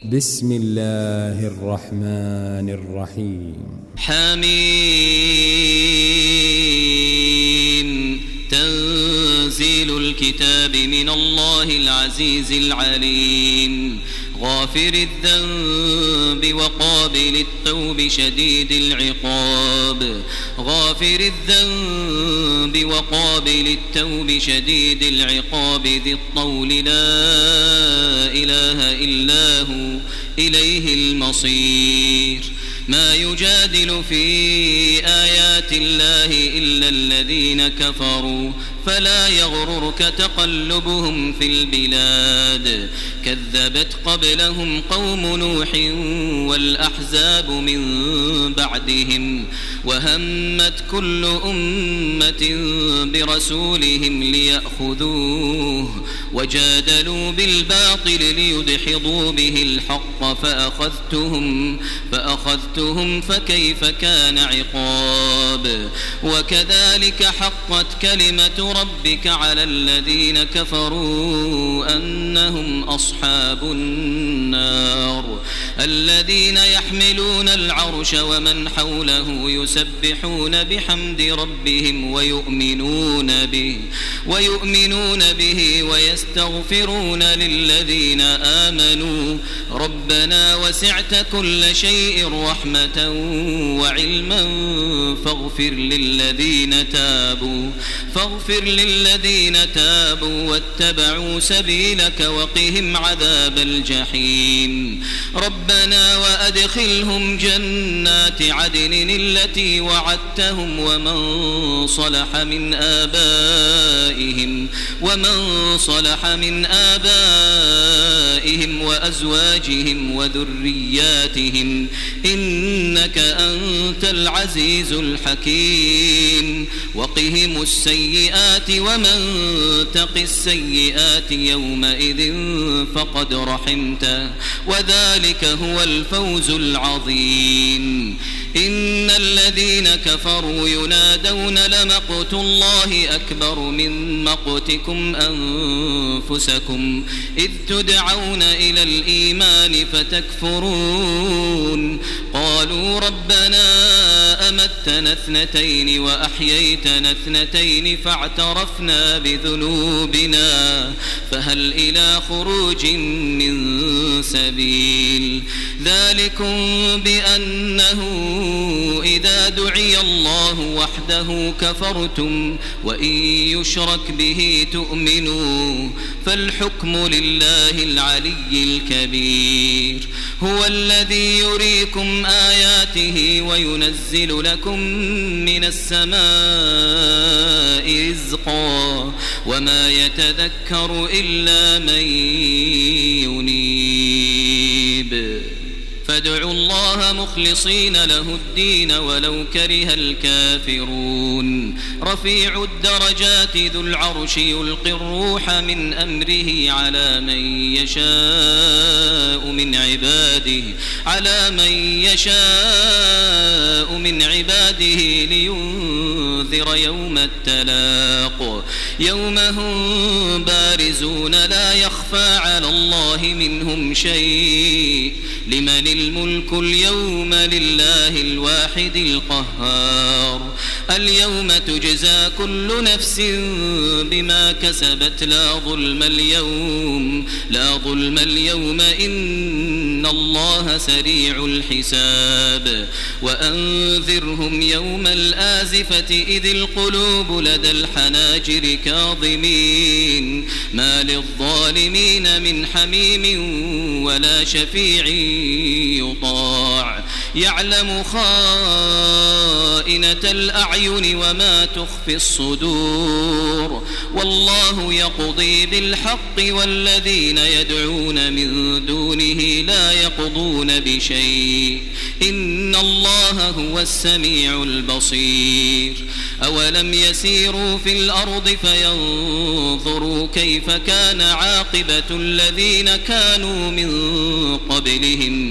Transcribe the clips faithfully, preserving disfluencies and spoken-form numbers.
بسم الله الرحمن الرحيم. حميم. تنزيل الكتاب من الله العزيز العليم، غافر الذنب وقابل التوب شديد العقاب غافر الذنب وقابل التوب شديد العقاب ذي الطول لا إله إلا هو إليه المصير. ما يجادل في آيات الله إلا الذين كفروا فلا يغررك تقلبهم في البلاد. كذبت قبلهم قوم نوح والأحزاب من بعدهم، وهمت كل أمة برسولهم ليأخذوه، وجادلوا بالباطل ليدحضوا به الحق فأخذتهم فأخذتهم فكيف كان عقاب. وكذلك حقت كلمة ربك على الذين كفروا أنهم أصحاب النار. الذين يحملون العرش ومن حوله يسبحون بحمد ربهم ويؤمنون به ويؤمنون به ويستغفرون للذين آمنوا ربنا وسعت كل شيء رحمة وعلما فاغفر للذين تابوا فاغفر للذين تابوا واتبعوا سبيلك وقهم عذاب الجحيم. ربنا وأدخلهم جنات عدن التي وعدتهم ومن صلح من آبائهم ومن صلح من آبائهم وأزواجهم وذرياتهم إنك أنت العزيز الحكيم. وقهم السيئات ومن تق السيئات يومئذ فقد رحمته وذلك هو الفوز العظيم. إن الذين كفروا ينادون لمقت الله أكبر من مقتكم أنفسكم إذ تدعون إلى الإيمان فتكفرون. قالوا ربنا أمتنا اثنتين وأحييتنا اثنتين فاعترفنا بذنوبنا فهل إلى خروج من سبيل. ذلكم بأنه إذا دعي الله وحده كفرتم وإن يشرك به تؤمنوا فالحكم لله العلي الكبير. هو الذي يريكم آياته وينزل لكم من السماء رزقا وما يتذكر إلا من ينيب. فادعوا الله مخلصين له الدين ولو كره الكافرون. رفيع الدرجات ذو العرش يلقي الروح من أمره على من يشاء من عباده على من يشاء من عباده لينذر يوم التلاق يوم هم بارزون لا يخفى على الله منهم شيء. لمن الملك اليوم لله الواحد القهار. اليوم تجزى كل نفس بما كسبت لا ظلم اليوم لا ظلم اليوم إن الله سريع الحساب. وأنذرهم يوم الآزفة إذ القلوب لدى الحناجر كاظمين ما للظالمين من حميم ولا شفيع يطاع. يعلم خائنة الأعين وما تخفي الصدور والله يقضي بالحق والذين يدعون من دونه لا يقضون بشيء إن الله هو السميع البصير. أولم يسيروا في الأرض فينظروا كيف كان عاقبة الذين كانوا من قبلهم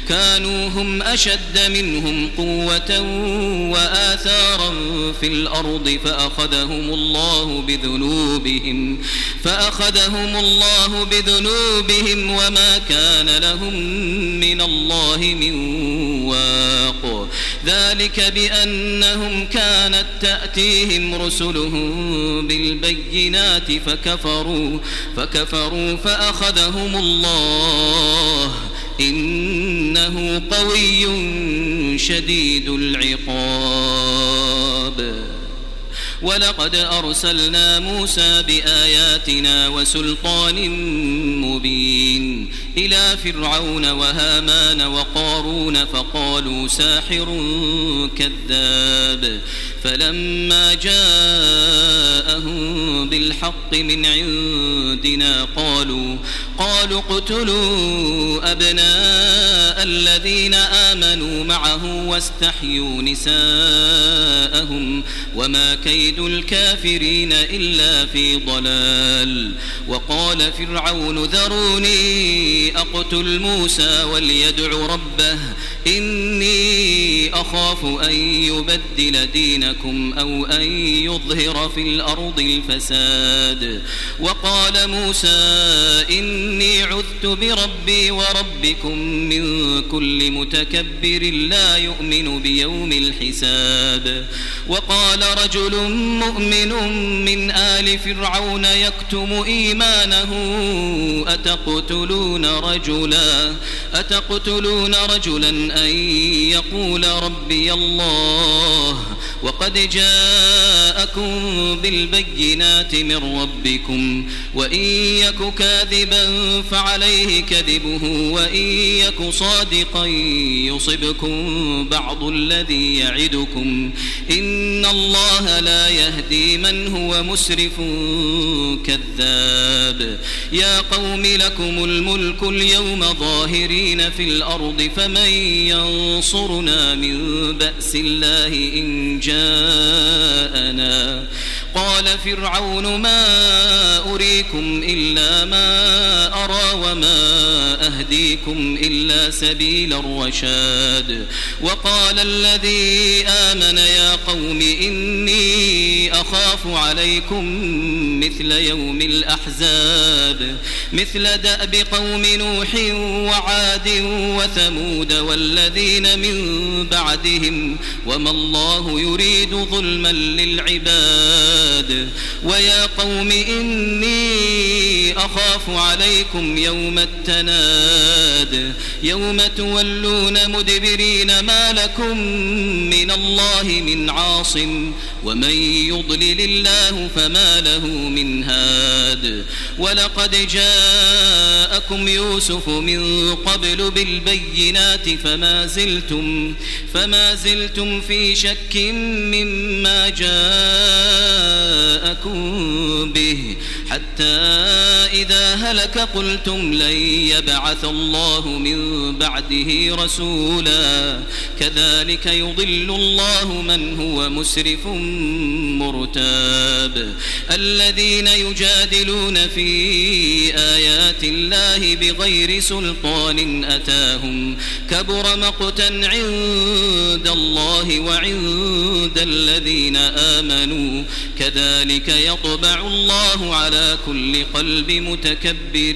كانوا هم أشد منهم قوة وآثارا في الأرض فأخذهم الله بذنوبهم فأخذهم الله بذنوبهم وما كان لهم من الله من واق ذلك بأنهم كانت تأتيهم رسلهم بالبينات فكفروا فكفروا فأخذهم الله إنه قوي شديد العقاب. ولقد أرسلنا موسى بآياتنا وسلطان مبين إلى فرعون وهامان وقارون فقالوا ساحر كذاب فلما جاءهم بالحق من عندنا قالوا قالوا اقتلوا أبناء الذين آمنوا معه واستحيوا نساءهم وما كيد الكافرين إلا في ضلال. وقال فرعون ذروني أقتل موسى وليدع ربه إني أخاف أن يبدل دينكم أو أن يظهر في الأرض الفساد. وقال موسى إني عذت بربي وربكم من كل متكبر لا يؤمن بيوم الحساب. وقال رجل مؤمن من آل فرعون يكتم إيمانه أتقتلون رجلا أتقتلون رجلا أن يقول ربي الله وقد جاءكم بالبينات من ربكم وإن يك كاذبا فعليه كذبه وإن يك صادقا يصبكم بعض الذي يعدكم إن الله لا يهدي من هو مسرف كذاب. يا قوم لكم الملك اليوم ظاهرين في الأرض فمن ينصرنا من بأس الله إن جاءنا. قال فرعون ما أريكم إلا ما أرى وما أهديكم إلا سبيل الرشاد. وقال الذي آمن يا قوم إني أخاف عليكم مثل يوم الأحزاب مثل دأب قوم نوح وعاد وثمود والذين من بعدهم وما الله يريد ظلما للعباد. ويا قوم إني أخاف عليكم يوم التناد يوم تولون مدبرين ما لكم من الله من عاصم ومن يضلل الله فما له من هاد. ولقد جاءكم يوسف من قبل بالبينات فما زلتم فما زلتم في شك مما جاءكم به حتى إذا هلك قلتم لن يبعث الله من بعده رسولا كذلك يضل الله من هو مسرف مرتاب. الذين يجادلون في آيات الله بغير سلطان أتاهم كبر مقتا عند الله وعند الذين آمنوا كذلك يطبع الله على كل قلب متكبر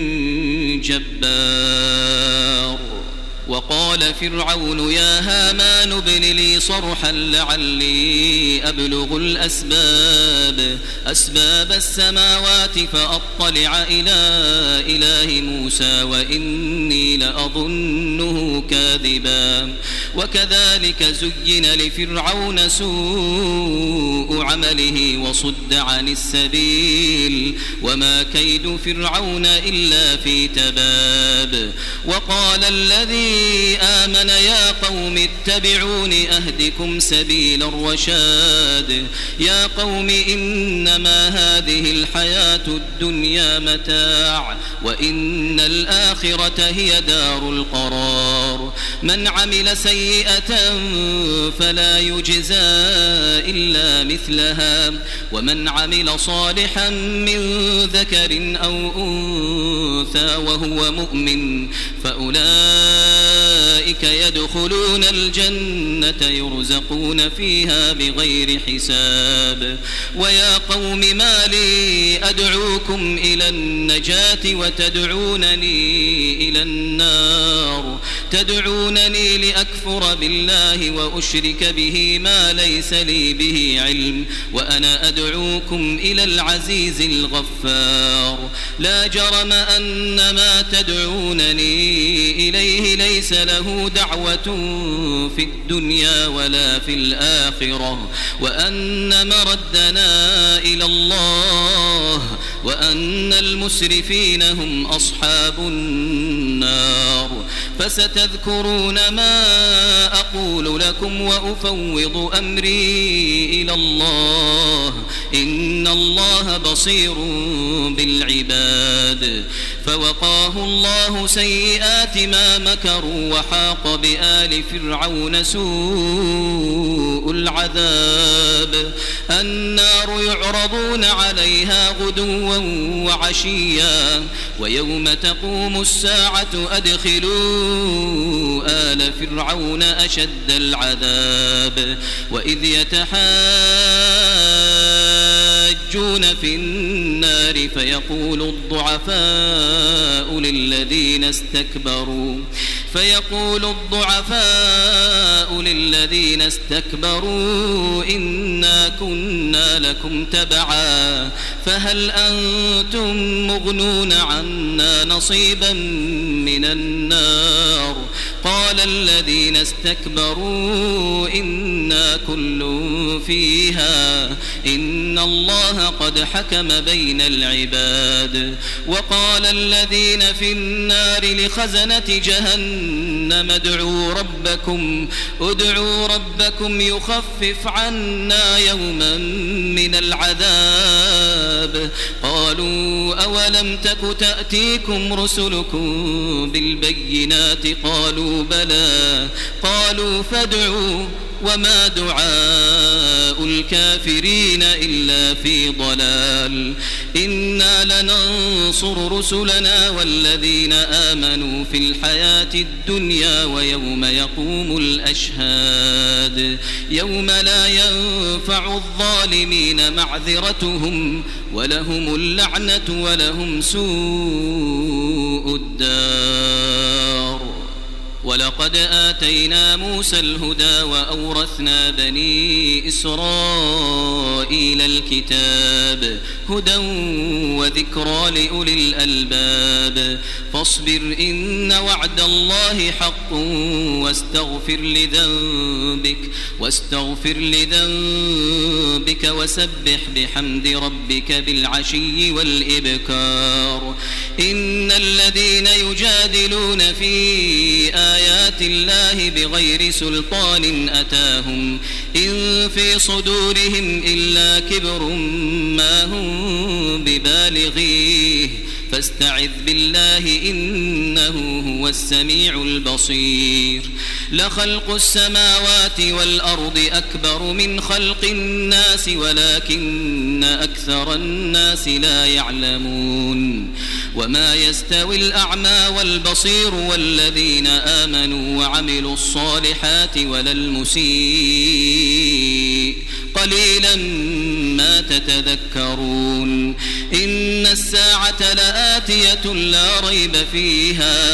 جبار. وقال فرعون يا هامان ابن لي صرحا لعلي أبلغ الأسباب أسباب السماوات فأطلع إلى إله موسى وإني لأظنه كاذبا. وكذلك زين لفرعون سوء عمله وصد عن السبيل وما كيد فرعون إلا في تباب. وقال الذي آمن يا قوم اتبعون أهدكم سبيل الرشاد. يا قوم إنما هذه الحياة الدنيا متاع وإن الآخرة هي دار القرار. من عمل سيئة فلا يجزى إلا مثلها ومن عمل صالحا من ذكر أو أنثى وهو مؤمن فأولئك أولئك يدخلون الجنة يرزقون فيها بغير حساب. ويا قوم ما لي أدعوكم إلى النجاة وتدعونني إلى النار تدعونني لأكفر بالله وأشرك به ما ليس لي به علم وأنا أدعوكم إلى العزيز الغفار. لا جرم أن ما تدعونني إليه ليس له دعوة في الدنيا ولا في الآخرة وأن مردنا إلى الله وأن المسرفين هم أصحاب النار. فستذكرون ما أقول لكم وأفوض أمري إلى الله إن الله بصير بالعباد. فوقاه الله سيئات ما مكروا وحاق بآل فرعون سوء العذاب. النار يعرضون عليها غدوا وعشيا ويوم تقوم الساعة أدخلوا آل فرعون أشد العذاب. وإذ يتحاجون في النار فيقول الضعفاء للذين استكبروا فيقول الضعفاء للذين استكبروا إنا كنا لكم تبعا فهل أنتم مغنون عنا نصيبا من النار. قال الذين استكبروا إنا كل فيها إن الله قد حكم بين العباد. وقال الذين في النار لخزنة جهنم ادعوا ربكم ادعوا ربكم يخفف عنا يوما من العذاب. قالوا أولم تك تأتيكم رسلكم بالبينات قالوا بلى قالوا فادعوا وما دعاء الكافرين إلا في ضلال. إنا لننصر رسلنا والذين آمنوا في الحياة الدنيا ويوم يقوم الأشهاد يوم لا ينفع الظالمين معذرتهم ولهم اللعنة ولهم سوء الدار. ولقد آتينا موسى الهدى وأورثنا بني إسرائيل الكتاب هدى وذكرى لأولي الألباب. فاصبر إن وعد الله حق واستغفر لذنبك واستغفر لذنبك وسبح بحمد ربك بالعشي والإبكار. إن الذين يجادلون في آيات الله بغير سلطان أتاهم إن في صدورهم إلا كبر ما هم ببالغيه فاستعذ بالله إنه هو السميع البصير. لخلق السماوات والأرض أكبر من خلق الناس ولكن أكثر الناس لا يعلمون. وما يستوي الأعمى والبصير والذين آمنوا وعملوا الصالحات ولا المسيء قليلا ما تتذكرون. إن الساعة لآتية لا ريب فيها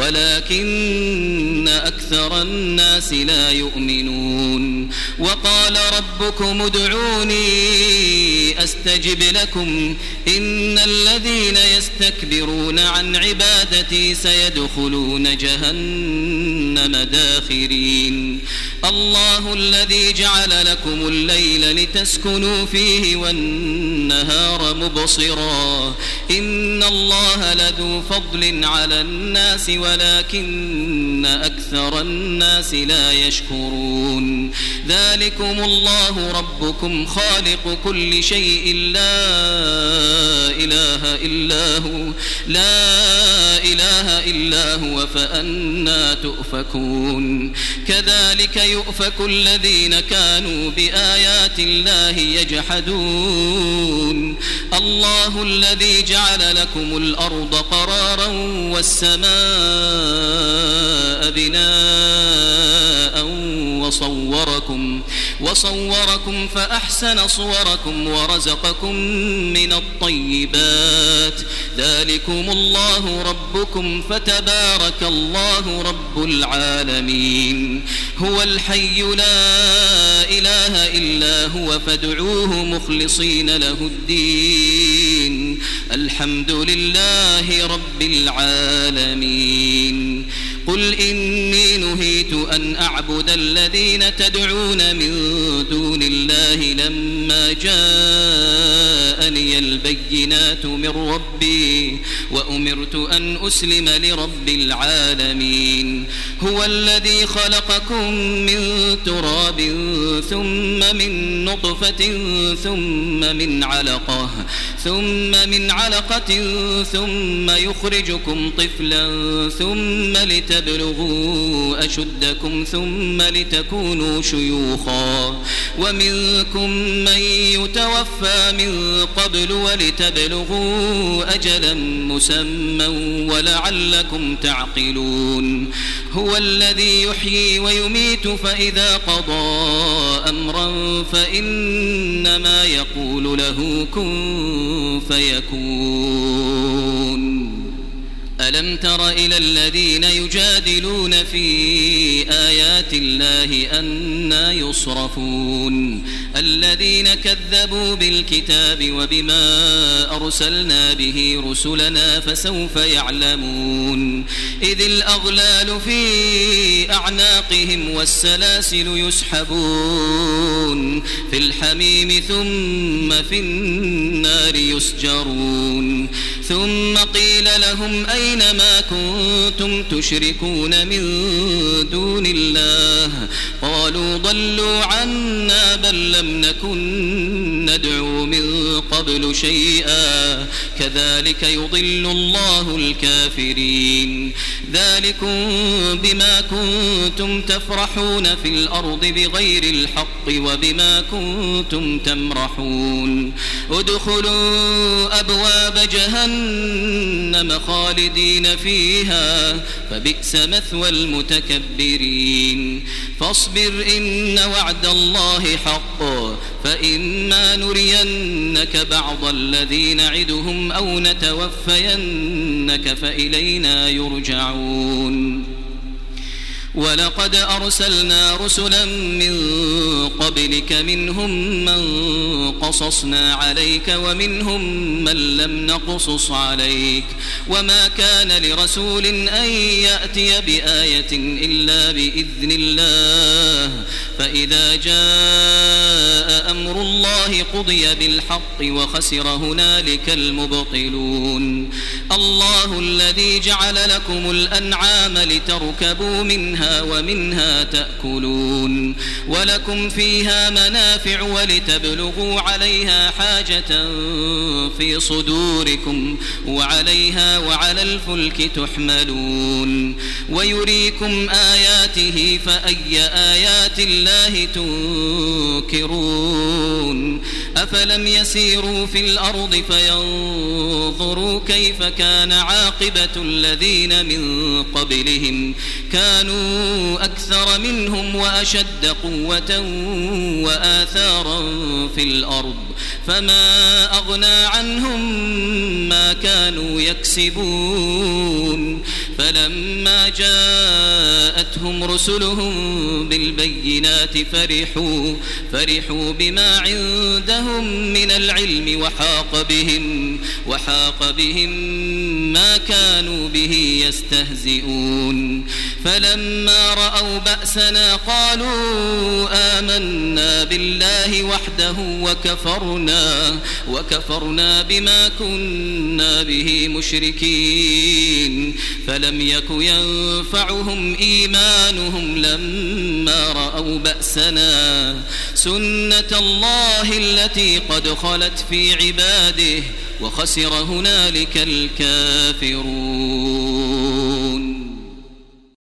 ولكن أكثر الناس لا يؤمنون. وقال ربكم ادعوني أستجب لكم إن الذين يستكبرون عن عبادتي سيدخلون جهنم داخرين. الله الذي جعل لكم الليل لتسكنوا فيه والنهار مبصرا إن الله لذو فضل على الناس ولكن أكثر الناس لا يشكرون. ذلكم الله ربكم خالق كل شيء لا إله إلا هو لا إله إلا هو فأنى تؤفكون. كذلك يؤفك الذين كانوا بآيات الله يجحدون. الله الذي جعل لكم الأرض قرارا والسماء بناء وصوركم وصوركم فأحسن صوركم ورزقكم من الطيبات ذلكم الله ربكم فتبارك الله رب العالمين هو الحي لا إله إلا هو فادعوه مخلصين له الدين الحمد لله رب العالمين قل إني نهيت أن أعبد الذين تدعون من دون الله لما جاءني البينات من ربي وأمرت أن أسلم لرب العالمين هو الذي خلقكم من تراب ثم من نطفة ثم من علقة ثم من علقة ثم يخرجكم طفلا ثم لتبلغوا أشدكم ثم لتكونوا شيوخا ومنكم من يتوفى من قبل ولتبلغوا أجلا مسمى ولعلكم تعقلون هو الذي يحيي ويميت فإذا قضى أمرا فإنما يقول له كن فيكون ألم تر إلى الذين يجادلون في آيات الله أنى يصرفون الذين كذبوا بالكتاب وبما أرسلنا به رسلنا فسوف يعلمون إذ الأغلال في أعناقهم والسلاسل يسحبون في الحميم ثم في النار يسجرون ثم قيل لهم أين ما كنتم تشركون من دون الله قالوا ضلوا عنا بل لم نكن ندعو من قبل شيئا كذلك يضل الله الكافرين ذلكم بما كنتم تفرحون في الأرض بغير الحق وبما كنتم تمرحون ادخلوا أبواب جهنم خالدين فيها فبئس مثوى المتكبرين فاصبر إن وعد الله حق فإما نرينك بعض الذي نعدهم أو نتوفينك فإلينا يرجعون ولقد أرسلنا رسلا من قبلك منهم من قصصنا عليك ومنهم من لم نقصص عليك وما كان لرسول أن يأتي بآية إلا بإذن الله فإذا جاء أمر الله قضي بالحق وخسر هنالك المبطلون الله الذي جعل لكم الأنعام لتركبوا منها ومنها تأكلون ولكم فيها منافع ولتبلغوا عليها حاجة في صدوركم وعليها وعلى الفلك تحملون ويريكم آياته فأي آيات الله تنكرون أفلم يسيروا في الأرض فينظروا كيف كان عاقبة الذين من قبلهم كانوا أكثر منهم وأشد قوة وآثارا في الأرض فما أغنى عنهم ما كانوا يكسبون فلما جاءتهم رسلهم بالبينات فرحوا فرحوا بما عندهم من العلم وحاق بهم وحاق بهم ما كانوا به يستهزئون فلما رأوا بأسنا قالوا آمنا بالله وحده وكفرنا وكفرنا بما كنا به مشركين فلم يك ينفعهم إيمانهم لما رأوا بأسنا سنة الله التي قد خلت في عباده وخسر هنالك الكافرون